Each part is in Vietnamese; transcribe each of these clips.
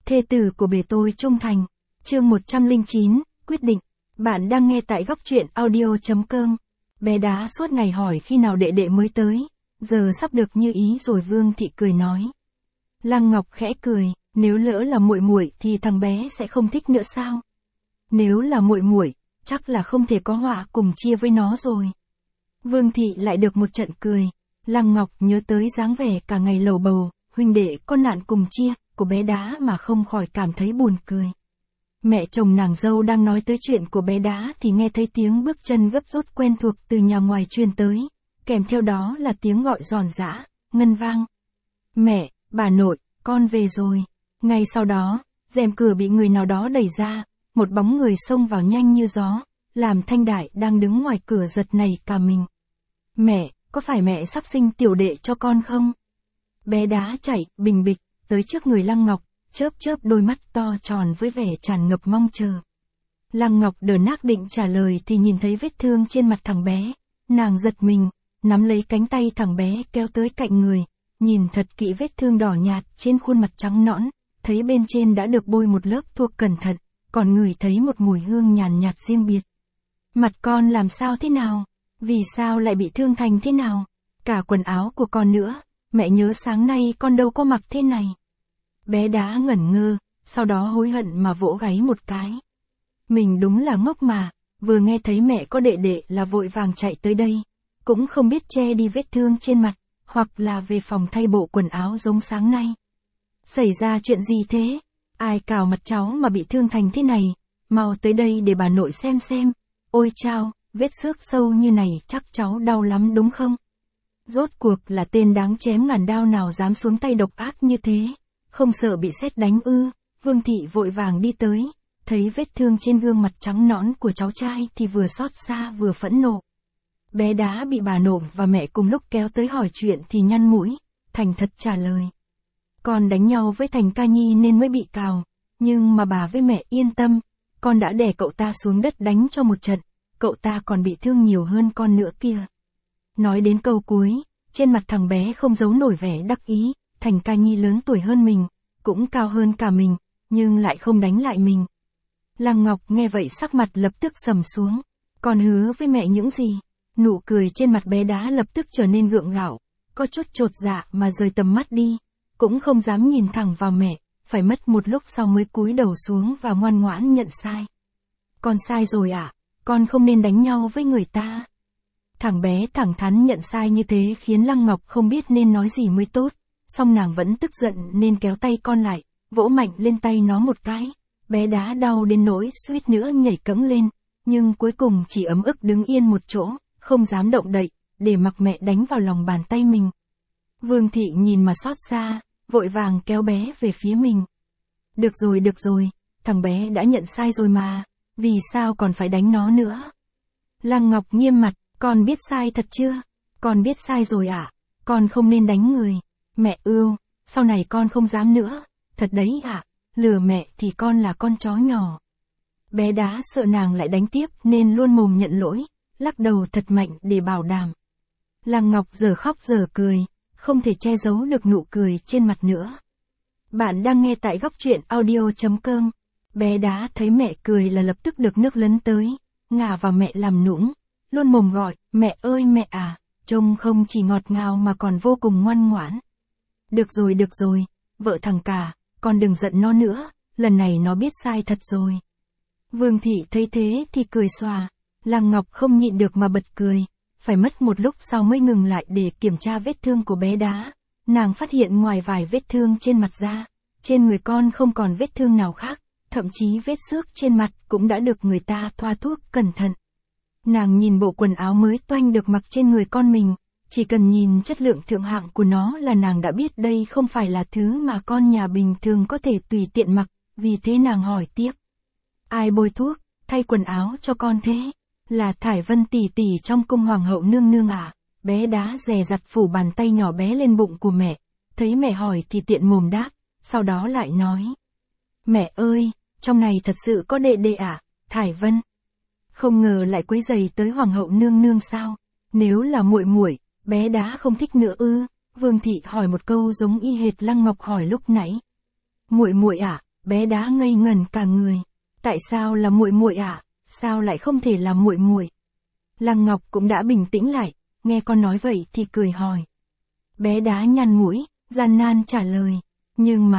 Thê tử của bề tôi trung thành. Chương 109, quyết định. Bạn đang nghe tại góc truyện audio.com. Bé Đá suốt ngày hỏi khi nào đệ đệ mới tới, giờ sắp được như ý rồi. Vương Thị cười nói. Lăng Ngọc khẽ cười, nếu lỡ là muội muội thì thằng bé sẽ không thích nữa sao? Nếu là muội muội, chắc là không thể có họa cùng chia với nó rồi. Vương Thị lại được một trận cười. Lăng Ngọc nhớ tới dáng vẻ cả ngày lầu bầu, huynh đệ có nạn cùng chia, của bé Đá mà không khỏi cảm thấy buồn cười. Mẹ chồng nàng dâu đang nói tới chuyện của bé Đá thì nghe thấy tiếng bước chân gấp rút quen thuộc từ nhà ngoài truyền tới, kèm theo đó là tiếng gọi giòn giã, ngân vang. Mẹ, bà nội, con về rồi. Ngay sau đó, rèm cửa bị người nào đó đẩy ra, một bóng người xông vào nhanh như gió, làm Thanh Đại đang đứng ngoài cửa giật nảy cả mình. Mẹ, có phải mẹ sắp sinh tiểu đệ cho con không? Bé Đá chạy, bình bịch, tới trước người Lăng Ngọc, chớp chớp đôi mắt to tròn với vẻ tràn ngập mong chờ. Lăng Ngọc đờ nác định trả lời thì nhìn thấy vết thương trên mặt thằng bé, nàng giật mình, nắm lấy cánh tay thằng bé kéo tới cạnh người, nhìn thật kỹ vết thương đỏ nhạt trên khuôn mặt trắng nõn, thấy bên trên đã được bôi một lớp thuốc cẩn thận, còn ngửi thấy một mùi hương nhàn nhạt riêng biệt. Mặt con làm sao thế nào? Vì sao lại bị thương thành thế nào? Cả quần áo của con nữa, mẹ nhớ sáng nay con đâu có mặc thế này. Bé Đá ngẩn ngơ, sau đó hối hận mà vỗ gáy một cái. Mình đúng là ngốc mà, vừa nghe thấy mẹ có đệ đệ là vội vàng chạy tới đây, cũng không biết che đi vết thương trên mặt, hoặc là về phòng thay bộ quần áo giống sáng nay. Xảy ra chuyện gì thế? Ai cào mặt cháu mà bị thương thành thế này? Mau tới đây để bà nội xem. Ôi chao, vết xước sâu như này chắc cháu đau lắm đúng không? Rốt cuộc là tên đáng chém ngàn đao nào dám xuống tay độc ác như thế? Không sợ bị sét đánh ư? Vương Thị vội vàng đi tới, thấy vết thương trên gương mặt trắng nõn của cháu trai thì vừa xót xa vừa phẫn nộ. Bé Đá bị bà nội và mẹ cùng lúc kéo tới hỏi chuyện thì nhăn mũi, thành thật trả lời. Con đánh nhau với Thành Ca Nhi nên mới bị cào, nhưng mà bà với mẹ yên tâm, con đã đè cậu ta xuống đất đánh cho một trận, cậu ta còn bị thương nhiều hơn con nữa kia. Nói đến câu cuối, trên mặt thằng bé không giấu nổi vẻ đắc ý. Thành Ca Nhi lớn tuổi hơn mình, cũng cao hơn cả mình, nhưng lại không đánh lại mình. Lăng Ngọc nghe vậy sắc mặt lập tức sầm xuống. Con hứa với mẹ những gì? Nụ cười trên mặt bé Đá lập tức trở nên gượng gạo, có chút chột dạ mà rời tầm mắt đi, cũng không dám nhìn thẳng vào mẹ, phải mất một lúc sau mới cúi đầu xuống và ngoan ngoãn nhận sai. Con sai rồi ạ, con không nên đánh nhau với người ta. Thằng bé thẳng thắn nhận sai như thế khiến Lăng Ngọc không biết nên nói gì mới tốt. Song nàng vẫn tức giận nên kéo tay con lại, vỗ mạnh lên tay nó một cái. Bé Đá đau đến nỗi suýt nữa nhảy cẫng lên, nhưng cuối cùng chỉ ấm ức đứng yên một chỗ, không dám động đậy, để mặc mẹ đánh vào lòng bàn tay mình. Vương Thị nhìn mà xót xa, vội vàng kéo bé về phía mình. Được rồi, thằng bé đã nhận sai rồi mà, vì sao còn phải đánh nó nữa? Lăng Ngọc nghiêm mặt, con biết sai thật chưa? Con biết sai rồi ạ, con không nên đánh người. Mẹ ưu, sau này con không dám nữa, thật đấy ạ, lừa mẹ thì con là con chó nhỏ. Bé Đá sợ nàng lại đánh tiếp nên luôn mồm nhận lỗi, lắc đầu thật mạnh để bảo đảm. Lăng Ngọc giờ khóc giờ cười, không thể che giấu được nụ cười trên mặt nữa. Bạn đang nghe tại góc truyện audio.com. Bé Đá thấy mẹ cười là lập tức được nước lấn tới, ngả vào mẹ làm nũng, luôn mồm gọi, mẹ ơi mẹ à, trông không chỉ ngọt ngào mà còn vô cùng ngoan ngoãn. Được rồi, vợ thằng cả, con đừng giận nó nữa, lần này nó biết sai thật rồi. Vương Thị thấy thế thì cười xòa, Lăng Ngọc không nhịn được mà bật cười, phải mất một lúc sau mới ngừng lại để kiểm tra vết thương của bé Đá. Nàng phát hiện ngoài vài vết thương trên mặt ra, trên người con không còn vết thương nào khác, thậm chí vết xước trên mặt cũng đã được người ta thoa thuốc cẩn thận. Nàng nhìn bộ quần áo mới toanh được mặc trên người con mình. Chỉ cần nhìn chất lượng thượng hạng của nó là nàng đã biết đây không phải là thứ mà con nhà bình thường có thể tùy tiện mặc, vì thế nàng hỏi tiếp. Ai bôi thuốc, thay quần áo cho con thế? Là Thải Vân tỷ tỷ trong cung hoàng hậu nương nương à? Bé Đá dè dặt phủ bàn tay nhỏ bé lên bụng của mẹ, thấy mẹ hỏi thì tiện mồm đáp, sau đó lại nói. Mẹ ơi, trong này thật sự có đệ đệ à, Thải Vân? Không ngờ lại quấy rầy tới hoàng hậu nương nương sao? Nếu là muội muội, bé Đá không thích nữa ư? Vương Thị hỏi một câu giống y hệt Lăng Ngọc hỏi lúc nãy. Muội muội à? bé đá ngây ngẩn cả người. Tại sao là muội muội ạ? Sao lại không thể là muội muội? Lăng Ngọc cũng đã bình tĩnh lại, nghe con nói vậy thì cười hỏi. Bé đá nhăn mũi, gian nan trả lời, nhưng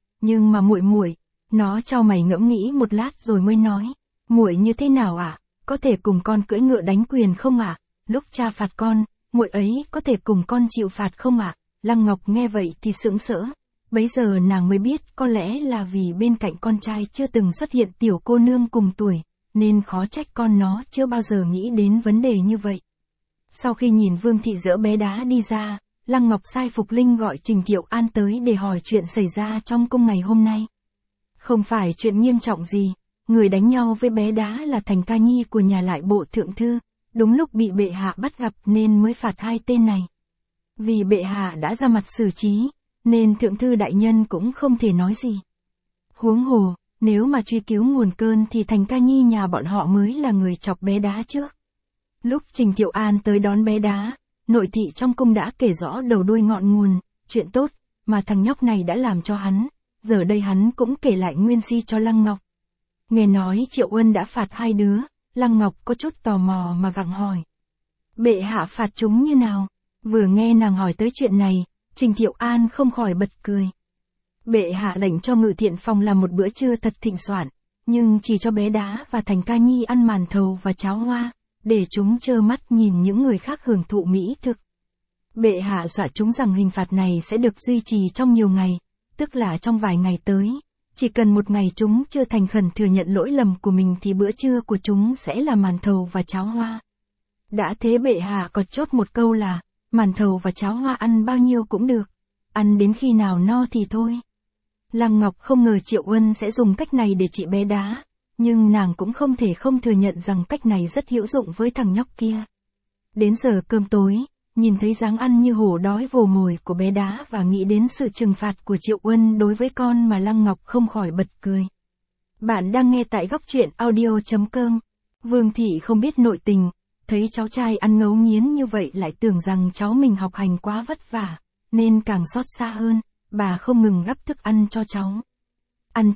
mà muội muội. Nó chau mày ngẫm nghĩ một lát rồi mới nói, muội như thế nào ạ? Có thể cùng con cưỡi ngựa đánh quyền không ạ? Lúc cha phạt con, muội ấy có thể cùng con chịu phạt không ạ? Lăng Ngọc nghe vậy thì sững sỡ. Bấy giờ nàng mới biết có lẽ là vì bên cạnh con trai chưa từng xuất hiện tiểu cô nương cùng tuổi, nên khó trách con nó chưa bao giờ nghĩ đến vấn đề như vậy. Sau khi nhìn Vương thị dỡ bé đá đi ra, Lăng Ngọc sai Phục Linh gọi Trình Thiệu An tới để hỏi chuyện xảy ra trong cung ngày hôm nay. Không phải chuyện nghiêm trọng gì, người đánh nhau với bé đá là Thành Ca Nhi của nhà lại bộ thượng thư, đúng lúc bị bệ hạ bắt gặp nên mới phạt hai tên này. Vì bệ hạ đã ra mặt xử trí, nên thượng thư đại nhân cũng không thể nói gì. Huống hồ, nếu mà truy cứu nguồn cơn thì Thành Ca Nhi nhà bọn họ mới là người chọc bé đá trước. Lúc Trình Thiệu An tới đón bé đá, nội thị trong cung đã kể rõ đầu đuôi ngọn nguồn, chuyện tốt mà thằng nhóc này đã làm cho hắn, giờ đây hắn cũng kể lại nguyên si cho Lăng Ngọc. Nghe nói Triệu Uân đã phạt hai đứa, Lăng Ngọc có chút tò mò mà gặng hỏi. Bệ hạ phạt chúng như nào? Vừa nghe nàng hỏi tới chuyện này, Trình Thiệu An không khỏi bật cười. Bệ hạ lệnh cho Ngự Thiện Phòng làm một bữa trưa thật thịnh soạn, nhưng chỉ cho bé đá và Thành Ca Nhi ăn màn thầu và cháo hoa, để chúng trơ mắt nhìn những người khác hưởng thụ mỹ thực. Bệ hạ dọa chúng rằng hình phạt này sẽ được duy trì trong nhiều ngày, tức là trong vài ngày tới. Chỉ cần một ngày chúng chưa thành khẩn thừa nhận lỗi lầm của mình thì bữa trưa của chúng sẽ là màn thầu và cháo hoa. Đã thế bệ hạ còn chốt một câu là, màn thầu và cháo hoa ăn bao nhiêu cũng được, ăn đến khi nào no thì thôi. Lăng Ngọc không ngờ Triệu Uân sẽ dùng cách này để trị bé đá, nhưng nàng cũng không thể không thừa nhận rằng cách này rất hữu dụng với thằng nhóc kia. Đến giờ cơm tối, nhìn thấy dáng ăn như hổ đói vồ mồi của bé đá và nghĩ đến sự trừng phạt của Triệu Uân đối với con mà Lăng Ngọc không khỏi bật cười. Bạn đang nghe tại góc truyện audio.com. Vương thị không biết nội tình, thấy cháu trai ăn ngấu nghiến như vậy lại tưởng rằng cháu mình học hành quá vất vả, nên càng xót xa hơn, bà không ngừng gắp thức ăn cho cháu. Ăn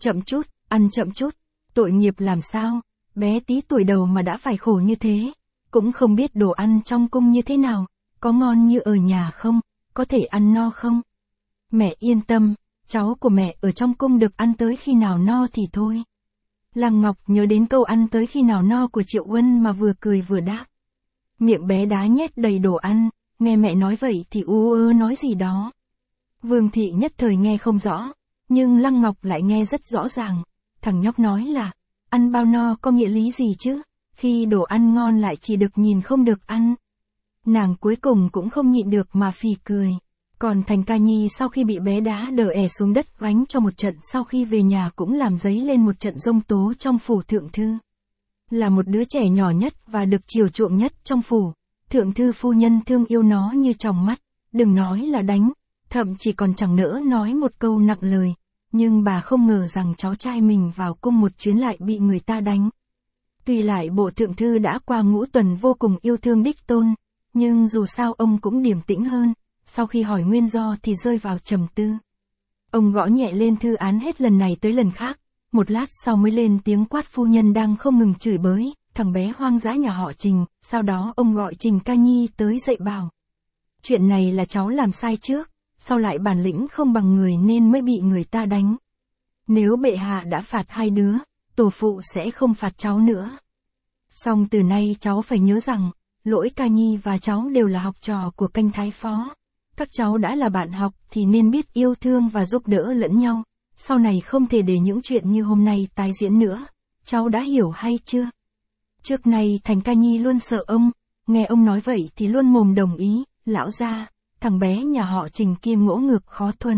chậm chút, tội nghiệp làm sao, bé tí tuổi đầu mà đã phải khổ như thế, cũng không biết đồ ăn trong cung như thế nào, có ngon như ở nhà không, có thể ăn no không. Mẹ yên tâm, cháu của mẹ ở trong cung được ăn tới khi nào no thì thôi. Lăng Ngọc nhớ đến câu ăn tới khi nào no của Triệu Uân mà vừa cười vừa đáp. Miệng bé đá nhét đầy đồ ăn, nghe mẹ nói vậy thì u ơ nói gì đó. Vương thị nhất thời nghe không rõ, nhưng Lăng Ngọc lại nghe rất rõ ràng. Thằng nhóc nói là, ăn bao no có nghĩa lý gì chứ, khi đồ ăn ngon lại chỉ được nhìn không được ăn. Nàng cuối cùng cũng không nhịn được mà phì cười. Còn Thành Ca Nhi sau khi bị bé đá đờ ẻ xuống đất đánh cho một trận, sau khi về nhà cũng làm dấy lên một trận giông tố trong phủ thượng thư. Là một đứa trẻ nhỏ nhất và được chiều chuộng nhất trong phủ, thượng thư phu nhân thương yêu nó như tròng mắt, đừng nói là đánh, thậm chí còn chẳng nỡ nói một câu nặng lời, nhưng bà không ngờ rằng cháu trai mình vào cung một chuyến lại bị người ta đánh. Tuy lại bộ thượng thư đã qua ngũ tuần vô cùng yêu thương đích tôn, nhưng dù sao ông cũng điềm tĩnh hơn, sau khi hỏi nguyên do thì rơi vào trầm tư. Ông gõ nhẹ lên thư án hết lần này tới lần khác, một lát sau mới lên tiếng quát phu nhân đang không ngừng chửi bới, thằng bé hoang dã nhà họ Trình, sau đó ông gọi Trình Ca Nhi tới dạy bảo. Chuyện này là cháu làm sai trước, sau lại bản lĩnh không bằng người nên mới bị người ta đánh. Nếu bệ hạ đã phạt hai đứa, tổ phụ sẽ không phạt cháu nữa. Song từ nay cháu phải nhớ rằng, Lỗi Ca Nhi và cháu đều là học trò của Canh Thái Phó. Các cháu đã là bạn học thì nên biết yêu thương và giúp đỡ lẫn nhau. Sau này không thể để những chuyện như hôm nay tái diễn nữa. Cháu đã hiểu hay chưa? Trước nay Thành Ca Nhi luôn sợ ông, nghe ông nói vậy thì luôn mồm đồng ý. Lão gia, thằng bé nhà họ Trình kia ngỗ ngược khó thuần.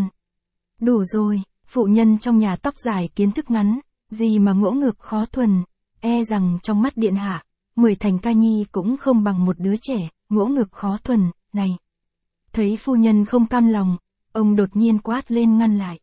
Đủ rồi, phụ nhân trong nhà tóc dài kiến thức ngắn, gì mà ngỗ ngược khó thuần, e rằng trong mắt điện hạ, 10 Thành Ca Nhi cũng không bằng một đứa trẻ, ngỗ ngược khó thuần, này. Thấy phu nhân không cam lòng, ông đột nhiên quát lên ngăn lại.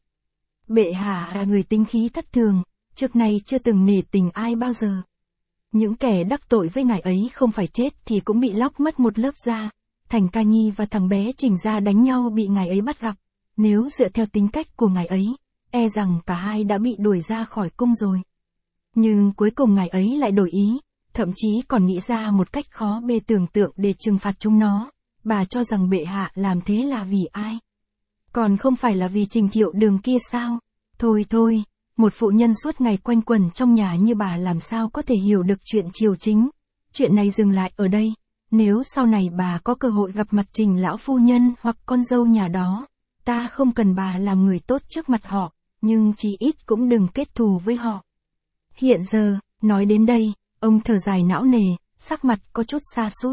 Bệ hạ là người tính khí thất thường, trước nay chưa từng nể tình ai bao giờ. Những kẻ đắc tội với ngài ấy không phải chết thì cũng bị lóc mất một lớp da. Thành Ca Nhi và thằng bé Trình ra đánh nhau bị ngài ấy bắt gặp. Nếu dựa theo tính cách của ngài ấy, e rằng cả hai đã bị đuổi ra khỏi cung rồi. Nhưng cuối cùng ngài ấy lại đổi ý, thậm chí còn nghĩ ra một cách khó bề tưởng tượng để trừng phạt chúng nó. Bà cho rằng bệ hạ làm thế là vì ai? Còn không phải là vì Trình Thiệu Đường kia sao? Thôi thôi, một phụ nhân suốt ngày quanh quẩn trong nhà như bà làm sao có thể hiểu được chuyện triều chính. Chuyện này dừng lại ở đây. Nếu sau này bà có cơ hội gặp mặt Trình lão phu nhân hoặc con dâu nhà đó, ta không cần bà làm người tốt trước mặt họ, nhưng chí ít cũng đừng kết thù với họ. Hiện giờ, nói đến đây, ông thở dài não nề, sắc mặt có chút sa sút.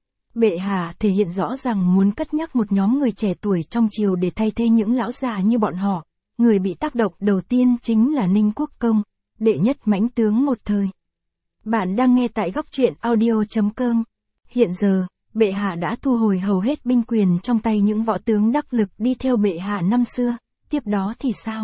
Bệ hạ thể hiện rõ rằng muốn cất nhắc một nhóm người trẻ tuổi trong triều để thay thế những lão già như bọn họ. Người bị tác động đầu tiên chính là Ninh Quốc Công, đệ nhất mãnh tướng một thời. Bạn đang nghe tại góc truyện audio.com. Hiện giờ, bệ hạ đã thu hồi hầu hết binh quyền trong tay những võ tướng đắc lực đi theo bệ hạ năm xưa, tiếp đó thì sao?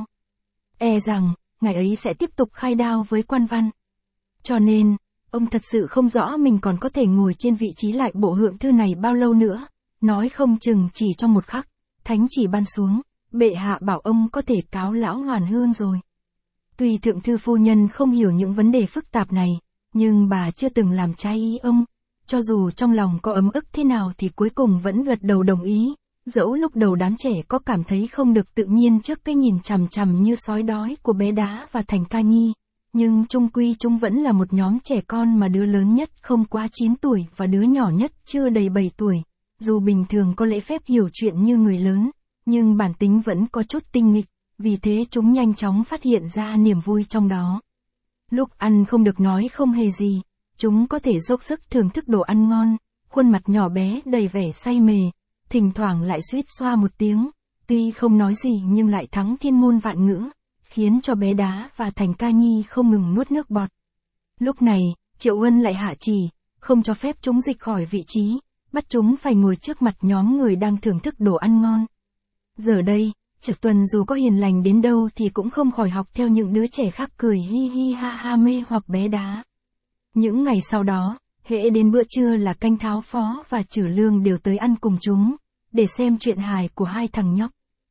E rằng, ngài ấy sẽ tiếp tục khai đao với quan văn. Cho nên, ông thật sự không rõ mình còn có thể ngồi trên vị trí lại bộ hượng thư này bao lâu nữa, nói không chừng chỉ trong một khắc, thánh chỉ ban xuống, bệ hạ bảo ông có thể cáo lão hoàn hương rồi. Tuy thượng thư phu nhân không hiểu những vấn đề phức tạp này, nhưng bà chưa từng làm trái ý ông, cho dù trong lòng có ấm ức thế nào thì cuối cùng vẫn gật đầu đồng ý, dẫu lúc đầu đám trẻ có cảm thấy không được tự nhiên trước cái nhìn chằm chằm như sói đói của bé Đá và Thành Ca Nhi. Nhưng chung quy chúng vẫn là một nhóm trẻ con mà đứa lớn nhất không quá 9 tuổi và đứa nhỏ nhất chưa đầy 7 tuổi. Dù bình thường có lễ phép hiểu chuyện như người lớn, nhưng bản tính vẫn có chút tinh nghịch, vì thế chúng nhanh chóng phát hiện ra niềm vui trong đó. Lúc ăn không được nói không hề gì, chúng có thể dốc sức thưởng thức đồ ăn ngon, khuôn mặt nhỏ bé đầy vẻ say mê, thỉnh thoảng lại suýt xoa một tiếng, tuy không nói gì nhưng lại thắng thiên ngôn vạn ngữ, khiến cho bé Đá và Thành Ca Nhi không ngừng nuốt nước bọt. Lúc này, Triệu Uân lại hạ chỉ, không cho phép chúng dịch khỏi vị trí, bắt chúng phải ngồi trước mặt nhóm người đang thưởng thức đồ ăn ngon. Giờ đây, Trực Tuần dù có hiền lành đến đâu thì cũng không khỏi học theo những đứa trẻ khác cười hi hi ha ha mê hoặc bé Đá. Những ngày sau đó, hễ đến bữa trưa là Canh Tháo Phó và Trử Lương đều tới ăn cùng chúng, để xem chuyện hài của hai thằng nhóc.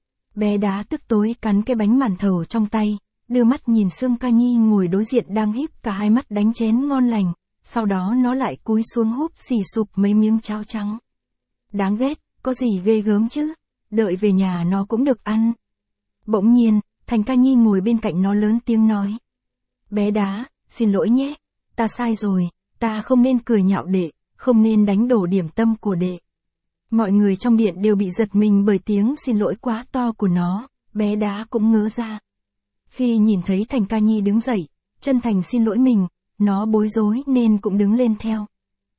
Bé Đá tức tối cắn cái bánh màn thầu trong tay, đưa mắt nhìn Sương Ca Nhi ngồi đối diện đang híp cả hai mắt đánh chén ngon lành, sau đó nó lại cúi xuống húp xì sụp mấy miếng cháo trắng. Đáng ghét, có gì ghê gớm chứ, đợi về nhà nó cũng được ăn. Bỗng nhiên, Thành Ca Nhi ngồi bên cạnh nó lớn tiếng nói. Bé Đá, xin lỗi nhé, ta sai rồi, ta không nên cười nhạo đệ, không nên đánh đổ điểm tâm của đệ. Mọi người trong điện đều bị giật mình bởi tiếng xin lỗi quá to của nó, bé Đá cũng ngớ ra. Khi nhìn thấy Thành Ca Nhi đứng dậy, chân thành xin lỗi mình, nó bối rối nên cũng đứng lên theo.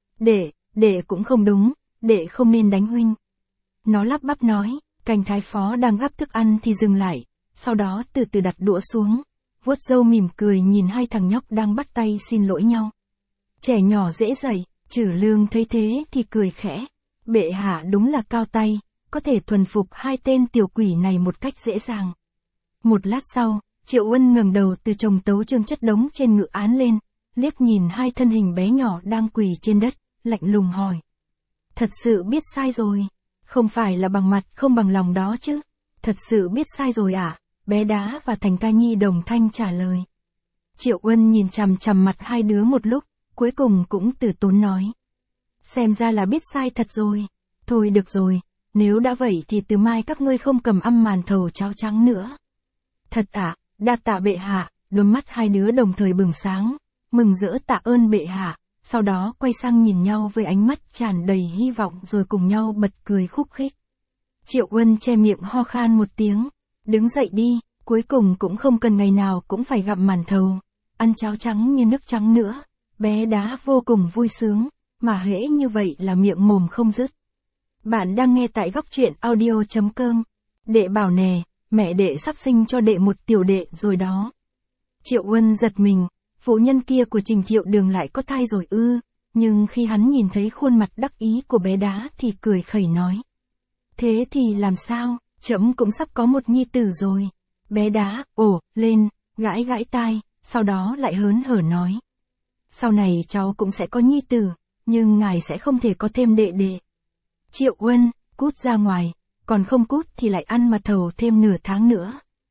Đệ cũng không đúng, đệ không nên đánh huynh. Nó lắp bắp nói, Canh Thái Phó đang gắp thức ăn thì dừng lại, sau đó từ từ đặt đũa xuống, vuốt râu mỉm cười nhìn hai thằng nhóc đang bắt tay xin lỗi nhau. Trẻ nhỏ dễ dạy, Trử Lương thấy thế thì cười khẽ. Bệ hạ đúng là cao tay, có thể thuần phục hai tên tiểu quỷ này một cách dễ dàng. Một lát sau, Triệu Uân ngẩng đầu từ chồng tấu chương chất đống trên ngự án lên, liếc nhìn hai thân hình bé nhỏ đang quỳ trên đất, lạnh lùng hỏi. Thật sự biết sai rồi, không phải là bằng mặt không bằng lòng đó chứ, thật sự biết sai rồi à? Bé Đá và Thành Ca Nhi đồng thanh trả lời. Triệu Uân nhìn chằm chằm mặt hai đứa một lúc, cuối cùng cũng từ tốn nói. Xem ra là biết sai thật rồi. Thôi được rồi, nếu đã vậy thì từ mai các ngươi không cầm âm màn thầu cháo trắng nữa. Thật ạ, đa tạ bệ hạ, đôi mắt hai đứa đồng thời bừng sáng, mừng rỡ tạ ơn bệ hạ, sau đó quay sang nhìn nhau với ánh mắt tràn đầy hy vọng rồi cùng nhau bật cười khúc khích. Triệu Uân che miệng ho khan một tiếng, đứng dậy đi, cuối cùng cũng không cần ngày nào cũng phải gặp màn thầu, ăn cháo trắng như nước trắng nữa. Bé Đá vô cùng vui sướng, mà hễ như vậy là miệng mồm không dứt. Bạn đang nghe tại góc truyện audio.com. Đệ bảo nè, mẹ đệ sắp sinh cho đệ một tiểu đệ rồi đó. Triệu Uân giật mình, phụ nhân kia của Trình Thiệu Đường lại có thai rồi ư, nhưng khi hắn nhìn thấy khuôn mặt đắc ý của bé Đá thì cười khẩy nói. Thế thì làm sao, trẫm cũng sắp có một nhi tử rồi. Bé Đá, ồ, lên, gãi gãi tai, sau đó lại hớn hở nói. Sau này cháu cũng sẽ có nhi tử, nhưng ngài sẽ không thể có thêm đệ đệ. Triệu Uân, cút ra ngoài, còn không cút thì lại ăn mà thầu thêm nửa tháng nữa.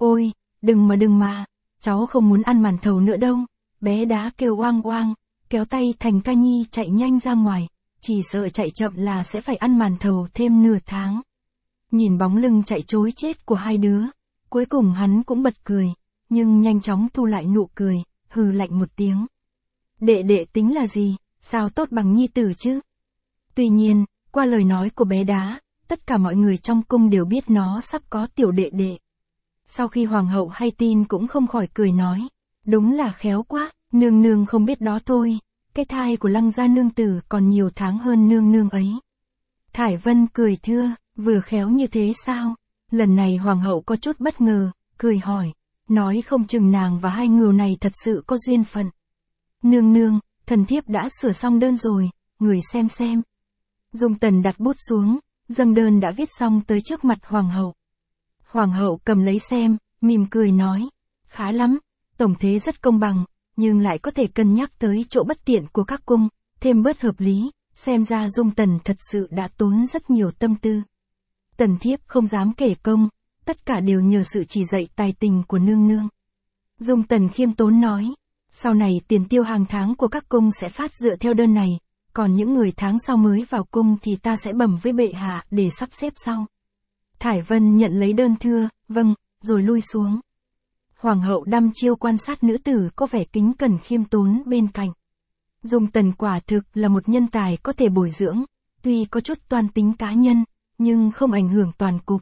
Ôi, đừng mà, cháu không muốn ăn màn thầu nữa đâu. Bé Đá kêu oang oang, kéo tay Thành Ca Nhi chạy nhanh ra ngoài, chỉ sợ chạy chậm là sẽ phải ăn màn thầu thêm nửa tháng. Nhìn bóng lưng chạy trối chết của hai đứa, cuối cùng hắn cũng bật cười, nhưng nhanh chóng thu lại nụ cười, hừ lạnh một tiếng. Đệ tính là gì, sao tốt bằng nhi tử chứ? Tuy nhiên, qua lời nói của bé Đá, tất cả mọi người trong cung đều biết nó sắp có tiểu đệ đệ. Sau khi hoàng hậu hay tin cũng không khỏi cười nói, đúng là khéo quá, nương nương không biết đó thôi, cái thai của Lăng gia nương tử còn nhiều tháng hơn nương nương ấy. Thải Vân cười thưa, vừa khéo như thế sao? Lần này hoàng hậu có chút bất ngờ, cười hỏi, nói không chừng nàng và hai ngưu này thật sự có duyên phận. Nương nương, thần thiếp đã sửa xong đơn rồi, người xem. Dung Tần đặt bút xuống, dâng đơn đã viết xong tới trước mặt hoàng hậu. Hoàng hậu cầm lấy xem, mỉm cười nói, khá lắm, tổng thế rất công bằng, nhưng lại có thể cân nhắc tới chỗ bất tiện của các cung, thêm bớt hợp lý, xem ra Dung Tần thật sự đã tốn rất nhiều tâm tư. Tần thiếp không dám kể công, tất cả đều nhờ sự chỉ dạy tài tình của nương nương. Dung Tần khiêm tốn nói, sau này tiền tiêu hàng tháng của các cung sẽ phát dựa theo đơn này, còn những người tháng sau mới vào cung thì ta sẽ bẩm với bệ hạ để sắp xếp sau. Thải Vân nhận lấy đơn thưa, vâng, rồi lui xuống. Hoàng hậu đăm chiêu quan sát nữ tử có vẻ kính cẩn khiêm tốn bên cạnh. Dung Tần quả thực là một nhân tài có thể bồi dưỡng, tuy có chút toan tính cá nhân, nhưng không ảnh hưởng toàn cục.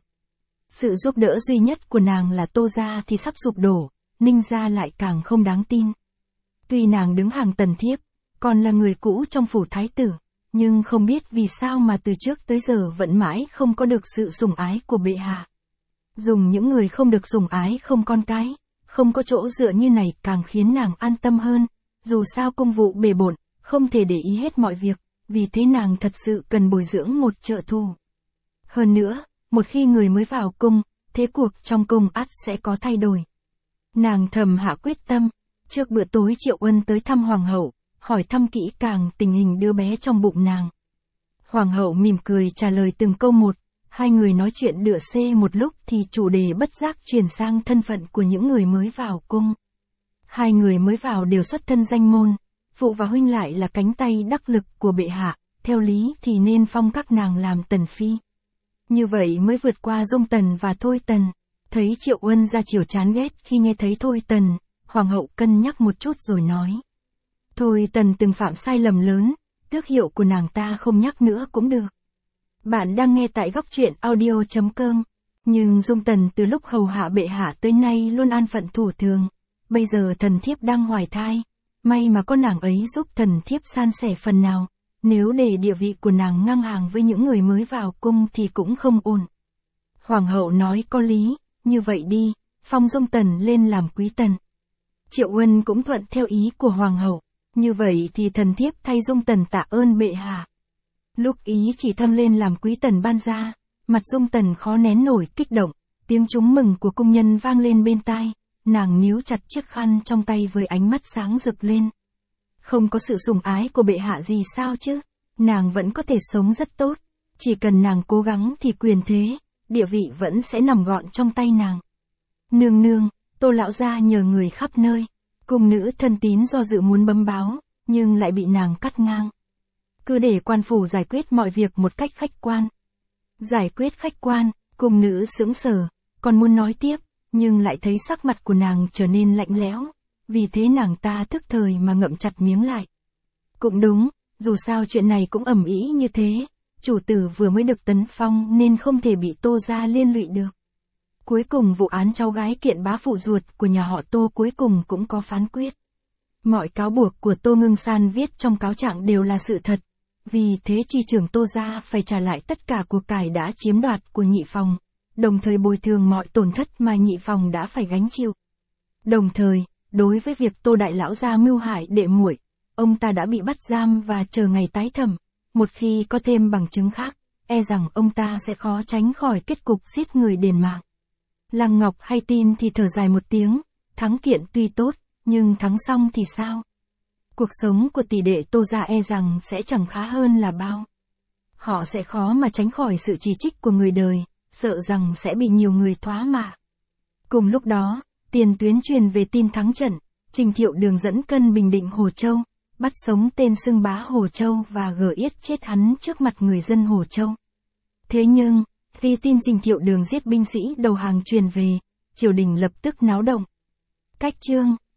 Sự giúp đỡ duy nhất của nàng là Tô gia thì sắp sụp đổ, Ninh gia lại càng không đáng tin. Tuy nàng đứng hàng tần thiếp, còn là người cũ trong phủ thái tử, nhưng không biết vì sao mà từ trước tới giờ vẫn mãi không có được sự sủng ái của bệ hạ. Dùng những người không được sủng ái không con cái, không có chỗ dựa như này càng khiến nàng an tâm hơn, dù sao công vụ bề bộn, không thể để ý hết mọi việc, vì thế nàng thật sự cần bồi dưỡng một trợ thủ. Hơn nữa, một khi người mới vào cung, thế cuộc trong cung ắt sẽ có thay đổi. Nàng thầm hạ quyết tâm, trước bữa tối Triệu Ân tới thăm hoàng hậu, hỏi thăm kỹ càng tình hình đứa bé trong bụng nàng. Hoàng hậu mỉm cười trả lời từng câu một, hai người nói chuyện đựa xê một lúc thì chủ đề bất giác chuyển sang thân phận của những người mới vào cung. Hai người mới vào đều xuất thân danh môn, phụ và huynh lại là cánh tay đắc lực của bệ hạ, theo lý thì nên phong các nàng làm tần phi. Như vậy mới vượt qua Dung Tần và Thôi Tần. Thấy Triệu Ân ra chiều chán ghét khi nghe thấy Thôi Tần, hoàng hậu cân nhắc một chút rồi nói. Thôi Tần từng phạm sai lầm lớn, tước hiệu của nàng ta không nhắc nữa cũng được. Bạn đang nghe tại góc truyện audio.com. Nhưng Dung Tần từ lúc hầu hạ bệ hạ tới nay luôn an phận thủ thường. Bây giờ thần thiếp đang hoài thai. May mà có nàng ấy giúp thần thiếp san sẻ phần nào. Nếu để địa vị của nàng ngang hàng với những người mới vào cung thì cũng không ổn. Hoàng hậu nói có lý, như vậy đi, phong Dung Tần lên làm quý tần. Triệu Ân cũng thuận theo ý của hoàng hậu. Như vậy thì thần thiếp thay Dung Tần tạ ơn bệ hạ. Lúc ý chỉ thâm lên làm quý tần ban ra, mặt Dung Tần khó nén nổi kích động, tiếng trúng mừng của cung nhân vang lên bên tai, nàng níu chặt chiếc khăn trong tay với ánh mắt sáng rực lên. Không có sự sủng ái của bệ hạ gì sao chứ, nàng vẫn có thể sống rất tốt, chỉ cần nàng cố gắng thì quyền thế, địa vị vẫn sẽ nằm gọn trong tay nàng. Nương nương, Tô lão gia nhờ người khắp nơi, cung nữ thân tín do dự muốn bấm báo, nhưng lại bị nàng cắt ngang. Cứ để quan phủ giải quyết mọi việc một cách khách quan. Giải quyết khách quan, cung nữ sững sờ, còn muốn nói tiếp, nhưng lại thấy sắc mặt của nàng trở nên lạnh lẽo, vì thế nàng ta thức thời mà ngậm chặt miếng lại. Cũng đúng, dù sao chuyện này cũng ầm ĩ như thế, chủ tử vừa mới được tấn phong nên không thể bị Tô gia liên lụy được. Cuối cùng vụ án cháu gái kiện bá phụ ruột của nhà họ Tô cuối cùng cũng có phán quyết. Mọi cáo buộc của Tô Ngưng San viết trong cáo trạng đều là sự thật, vì thế chi trưởng Tô gia phải trả lại tất cả của cải đã chiếm đoạt của nhị phòng, đồng thời bồi thường mọi tổn thất mà nhị phòng đã phải gánh chịu. Đồng thời, đối với việc Tô đại lão gia mưu hại đệ muội, ông ta đã bị bắt giam và chờ ngày tái thẩm, một khi có thêm bằng chứng khác, e rằng ông ta sẽ khó tránh khỏi kết cục giết người đền mạng. Lăng Ngọc hay tin thì thở dài một tiếng, thắng kiện tuy tốt, nhưng thắng xong thì sao? Cuộc sống của tỷ đệ Tô gia e rằng sẽ chẳng khá hơn là bao. Họ sẽ khó mà tránh khỏi sự chỉ trích của người đời, sợ rằng sẽ bị nhiều người thoá mạ. Cùng lúc đó, tiền tuyến truyền về tin thắng trận, Trình Thiệu Đường dẫn cân bình định Hồ Châu, bắt sống tên xưng bá Hồ Châu và gỡ yết chết hắn trước mặt người dân Hồ Châu. Thế nhưng, khi tin Trình Thiệu Đường giết binh sĩ đầu hàng truyền về, triều đình lập tức náo động. Cách chương